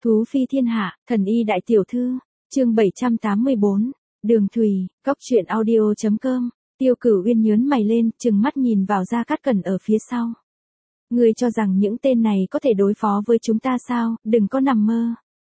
Thú phi thiên hạ, thần y đại tiểu thư, chương 784, Đường Thùy, Cóc truyện audio.com, Tiêu Cửu Uyên nhớn mày lên, trừng mắt nhìn vào Gia Cát Cẩn ở phía sau. Ngươi cho rằng những tên này có thể đối phó với chúng ta sao, đừng có nằm mơ.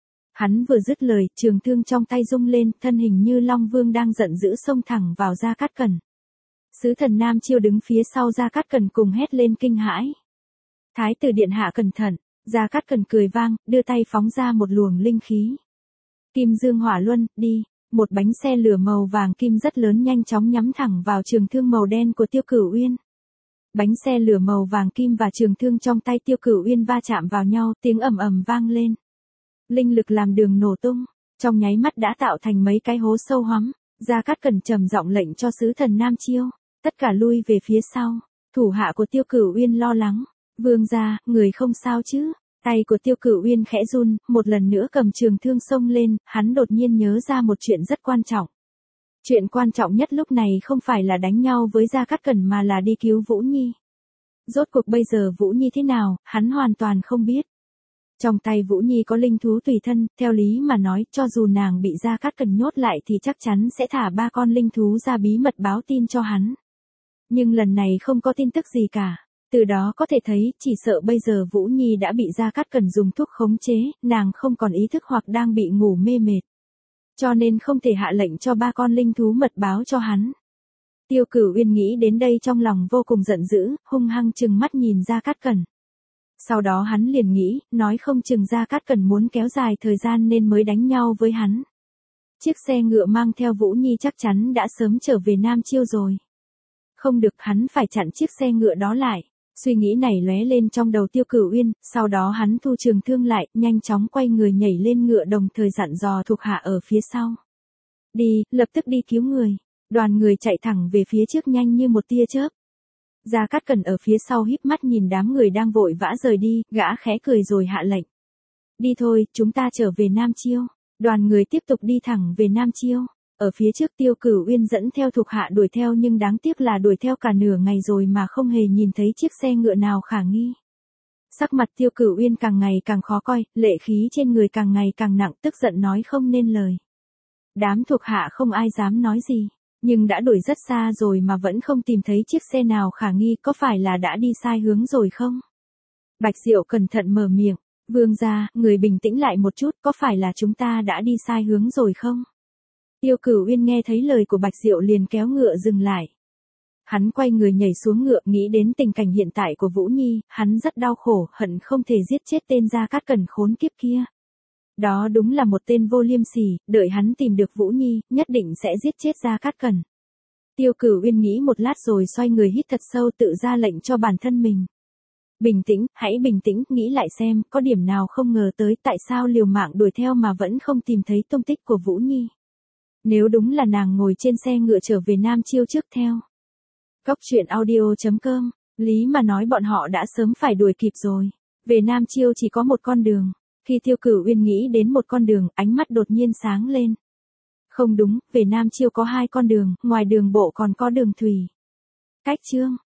Hắn vừa dứt lời, trường thương trong tay rung lên, thân hình như Long Vương đang giận dữ xông thẳng vào Gia Cát Cẩn. Sứ thần Nam Chiêu đứng phía sau Gia Cát Cẩn cùng hét lên kinh hãi. Thái tử điện hạ cẩn thận. Gia Cát Cẩn cười vang, đưa tay phóng ra một luồng linh khí. Kim dương hỏa luân, đi. Một bánh xe lửa màu vàng kim rất lớn nhanh chóng nhắm thẳng vào trường thương màu đen của Tiêu Cửu Uyên. Bánh xe lửa màu vàng kim và trường thương trong tay Tiêu Cửu Uyên va chạm vào nhau, tiếng ầm ầm vang lên. Linh lực làm đường nổ tung, trong nháy mắt đã tạo thành mấy cái hố sâu hoắm. Gia Cát Cẩn trầm giọng lệnh cho sứ thần Nam Chiêu, tất cả lui về phía sau. Thủ hạ của Tiêu Cửu Uyên lo lắng. Vương gia, người không sao chứ? Tay của Tiêu Cửu Uyên khẽ run, một lần nữa cầm trường thương xông lên, hắn đột nhiên nhớ ra một chuyện rất quan trọng. Chuyện quan trọng nhất lúc này không phải là đánh nhau với Gia Cát Cẩn mà là đi cứu Vũ Nhi. Rốt cuộc bây giờ Vũ Nhi thế nào, hắn hoàn toàn không biết. Trong tay Vũ Nhi có linh thú tùy thân, theo lý mà nói, cho dù nàng bị Gia Cát Cẩn nhốt lại thì chắc chắn sẽ thả 3 con linh thú ra bí mật báo tin cho hắn. Nhưng lần này không có tin tức gì cả. Từ đó có thể thấy, chỉ sợ bây giờ Vũ Nhi đã bị Gia Cát Cẩn dùng thuốc khống chế, nàng không còn ý thức hoặc đang bị ngủ mê mệt. Cho nên không thể hạ lệnh cho 3 con linh thú mật báo cho hắn. Tiêu Cửu Uyên nghĩ đến đây trong lòng vô cùng giận dữ, hung hăng trừng mắt nhìn Gia Cát Cẩn. Sau đó hắn liền nghĩ, nói không chừng Gia Cát Cẩn muốn kéo dài thời gian nên mới đánh nhau với hắn. Chiếc xe ngựa mang theo Vũ Nhi chắc chắn đã sớm trở về Nam Chiêu rồi. Không được, hắn phải chặn chiếc xe ngựa đó lại. Suy nghĩ này lóe lên trong đầu Tiêu Cửu Uyên, sau đó hắn thu trường thương lại, nhanh chóng quay người nhảy lên ngựa đồng thời dặn dò thuộc hạ ở phía sau. Đi, lập tức đi cứu người. Đoàn người chạy thẳng về phía trước nhanh như một tia chớp. Gia Cát Cẩn ở phía sau híp mắt nhìn đám người đang vội vã rời đi, gã khẽ cười rồi hạ lệnh. Đi thôi, chúng ta trở về Nam Chiêu. Đoàn người tiếp tục đi thẳng về Nam Chiêu. Ở phía trước Tiêu Cửu Uyên dẫn theo thuộc hạ đuổi theo nhưng đáng tiếc là đuổi theo cả nửa ngày rồi mà không hề nhìn thấy chiếc xe ngựa nào khả nghi. Sắc mặt Tiêu Cửu Uyên càng ngày càng khó coi, lệ khí trên người càng ngày càng nặng, tức giận nói không nên lời. Đám thuộc hạ không ai dám nói gì, nhưng đã đuổi rất xa rồi mà vẫn không tìm thấy chiếc xe nào khả nghi, có phải là đã đi sai hướng rồi không? Bạch Diệu cẩn thận mở miệng, vương gia, người bình tĩnh lại một chút, có phải là chúng ta đã đi sai hướng rồi không? Tiêu Cửu Uyên nghe thấy lời của Bạch Diệu liền kéo ngựa dừng lại. Hắn quay người nhảy xuống ngựa, nghĩ đến tình cảnh hiện tại của Vũ Nhi, hắn rất đau khổ, hận không thể giết chết tên Gia Cát Cẩn khốn kiếp kia. Đó đúng là một tên vô liêm sỉ, đợi hắn tìm được Vũ Nhi, nhất định sẽ giết chết Gia Cát Cẩn. Tiêu Cửu Uyên nghĩ một lát rồi xoay người hít thật sâu, tự ra lệnh cho bản thân mình. Bình tĩnh, hãy bình tĩnh, nghĩ lại xem, có điểm nào không ngờ tới tại sao liều mạng đuổi theo mà vẫn không tìm thấy tung tích của Vũ Nhi. Nếu đúng là nàng ngồi trên xe ngựa trở về Nam Chiêu trước theo. Cóc truyện audio.com, lý mà nói bọn họ đã sớm phải đuổi kịp rồi. Về Nam Chiêu chỉ có một con đường. Khi Tiêu Cửu Uyên nghĩ đến một con đường, ánh mắt đột nhiên sáng lên. Không đúng, về Nam Chiêu có 2 con đường, ngoài đường bộ còn có đường thủy. Cách chương.